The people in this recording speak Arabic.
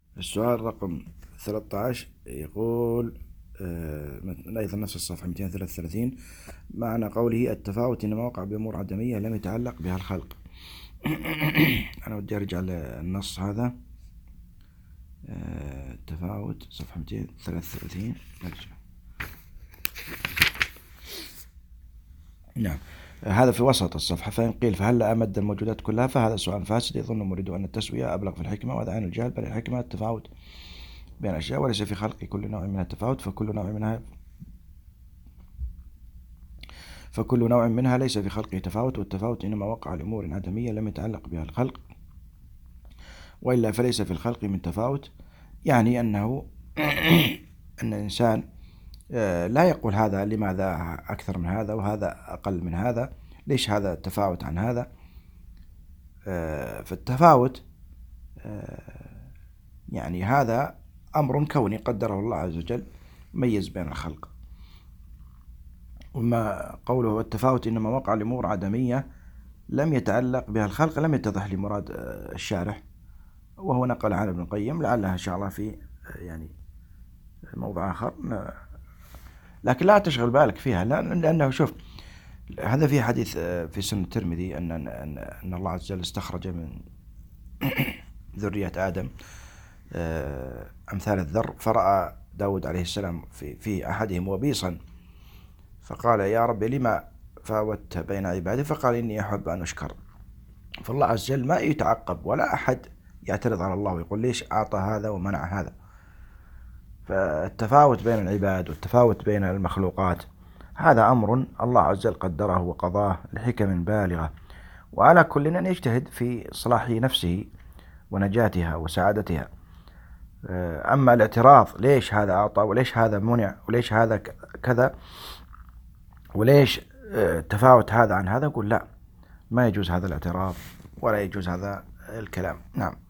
السؤال رقم 13 يقول أيضا نفس الصفحة 233. معنى قوله التفاوت إنما وقع بأمور عدمية لم يتعلق بها الخلق. أنا ودي أرجع للنص هذا. التفاوت صفحة 233 نرجع. نعم، هذا في وسط الصفحة. فإن قيل فهل أمد الموجودات كلها فهذا سؤال فاسد يظن مريد أن التسوية أبلغ في الحكمة، وهذا عين الجهل، بل الحكمة التفاوت بين الأشياء وليس في خلق كل نوع منها التفاوت، فكل نوع منها ليس في خلقه تفاوت، والتفاوت إنما وقع لأمور عدمية لم يتعلق بها الخلق، وإلا فليس في الخلق من تفاوت. يعني أنه أن الإنسان لا يقول هذا لماذا أكثر من هذا وهذا أقل من هذا، ليش هذا التفاوت عن هذا. فالتفاوت يعني هذا أمر كوني قدره الله عز وجل ميز بين الخلق. وما قوله التفاوت إنما وقع لأمور عدمية لم يتعلق بها الخلق لم يتضح لي مراد الشارح، وهو نقل عن ابن القيم، لعلها إن شاء الله في يعني موضع آخر، لكن لا تشغل بالك فيها، لأنه شوف هذا في حديث في سنن الترمذي أن الله عز وجل استخرج من ذرية آدم أمثال الذر، فرأى داود عليه السلام في أحدهم وبيصا، فقال يا رب لما فاوت بين عبادي؟ فقال إني أحب أن أشكر. فالله عز وجل ما يتعقب ولا أحد يعترض على الله ويقول ليش أعطى هذا ومنع هذا. فالتفاوت بين العباد والتفاوت بين المخلوقات هذا أمر الله عز وجل قدره وقضاه لحكم بالغة، وعلى كل أن يجتهد في صلاح نفسه ونجاتها وسعادتها. أما الاعتراض ليش هذا أعطى وليش هذا منع وليش هذا كذا وليش تفاوت هذا عن هذا، أقول لا، ما يجوز هذا الاعتراض ولا يجوز هذا الكلام. نعم.